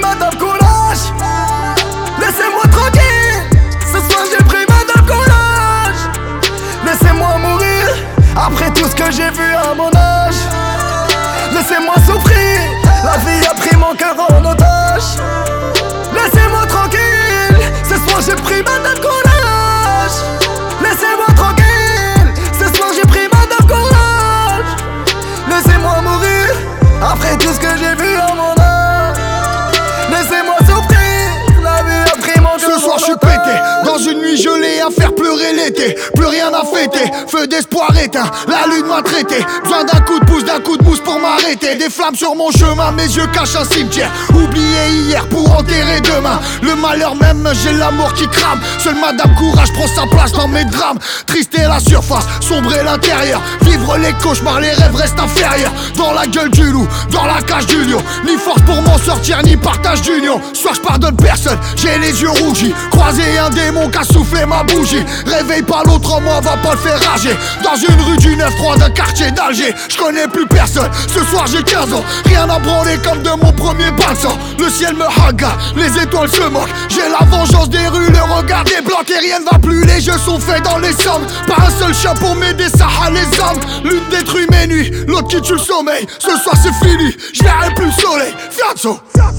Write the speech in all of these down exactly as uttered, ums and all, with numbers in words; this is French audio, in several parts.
madame courage. Laissez-moi tranquille, ce soir j'ai pris madame courage. Laissez-moi mourir, après tout ce que j'ai vu à mon âge. Laissez-moi souffrir, la vie a pris mon cœur en otage. Laissez-moi tranquille, ce soir j'ai pris madame courage. Laissez-moi tranquille, ce soir j'ai pris madame courage. Laissez-moi mourir, après tout ce que j'ai vu à mon âge. Laissez-moi souffrir, la vie a pris mon cœur. Ce soir je suis pété, dans une nuit gelée à faire pleurer l'été. Plus rien à fêter, feu d'espoir éteint, la lune m'a traité. Besoin d'un coup de pouce, d'un coup de mousse pour m'arrêter. Des flammes sur mon chemin, mes yeux cachent un cimetière. Oublié hier pour enterrer demain. Le malheur même, j'ai l'amour qui crame. Seule madame courage prend sa place dans mes drames. Triste est la surface, sombre est l'intérieur. Vivre les cauchemars, les rêves restent inférieurs. Dans la gueule du loup, dans la cage du lion. Ni force pour m'en sortir, ni partage d'union. Soir je pardonne personne, j'ai les yeux rougis. Croisé un démon qui a soufflé ma bougie. Réveille pas l'autre en moi, va pas le faire rager. Dans une rue du neuf trois d'un quartier d'Alger. Je connais plus personne, ce soir j'ai quinze ans. Rien à branler comme de mon premier bain de sang. Le ciel me haga, les étoiles se moquent. J'ai la vengeance des rues, le regard des blocs. Et rien ne va plus, les jeux sont faits dans les sommes. Pas un seul chat pour m'aider, ça a les âmes. L'une détruit mes nuits, l'autre qui tue le sommeil. Ce soir c'est fini, je verrai plus le soleil. Fianzo.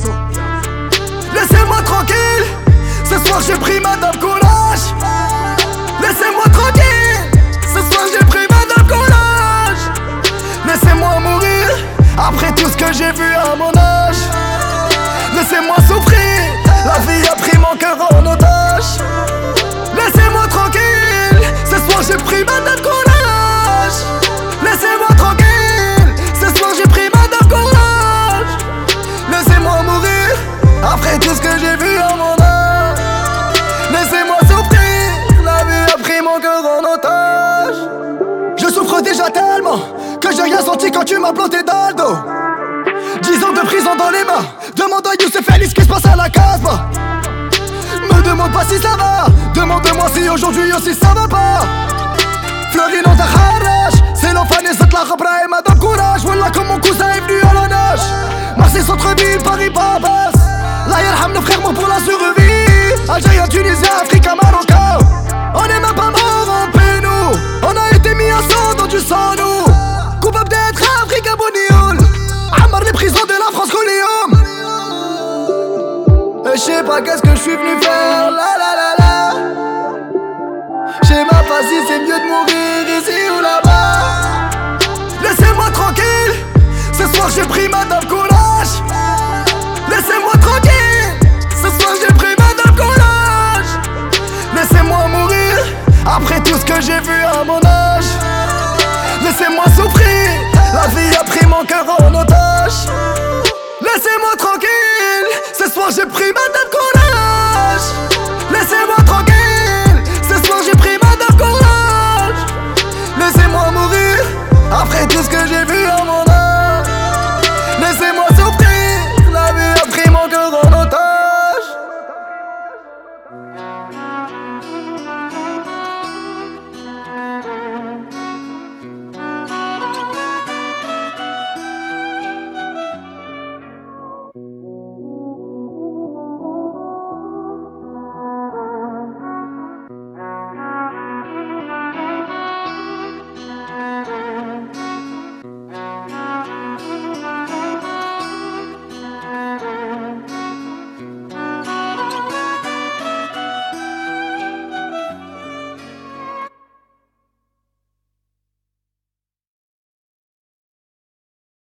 Laissez-moi tranquille, ce soir j'ai pris madame courage. Laissez-moi tranquille, ce soir j'ai pris madame courage. Laissez-moi mourir, après tout ce que j'ai vu à mon âge. Laissez-moi souffrir, la vie a pris mon cœur en otage. Laissez-moi tranquille, ce soir j'ai pris madame courage. Laissez-moi tranquille, ce soir j'ai pris madame courage. Laissez-moi mourir, après tout ce que j'ai vu à mon âge. Laissez-moi souffrir, la vie a pris mon cœur en otage. Je souffre déjà tellement que j'ai rien senti quand tu m'as planté dans le dos. Dix ans de prison dans les mains, demande à Youssef Ali ce qui se passe à la Casbah. Me demande pas si ça va, demande-moi si aujourd'hui aussi ça va pas. Fleury dans ta harach, c'est l'enfant et cette la rabra et madame courage. Voilà comme mon cousin est venu à la nage. Marseille centre-ville, Paris Babas. La yarham nos frères morts pour la survie. Algérien, Tunisien, Africain, Marocain. On est même pas mort en pénou. On a été mis à sang dans du sang nous. Coupable d'être Africain Bonioul. Ammar les prisons de la France Goulium. Et j'sais pas qu'est-ce que j'suis venu faire. La la la la. J'sais ma pas si c'est mieux de mourir ici ou là-bas. Laissez-moi tranquille, ce soir j'ai pris madame courage. Laissez-moi tranquille, ce soir j'ai pris madame courage. Laissez-moi mourir, après tout ce que j'ai vu à mon âge. Laissez-moi souffrir, la vie a pris mon cœur en otage. Laissez-moi tranquille, ce soir j'ai pris madame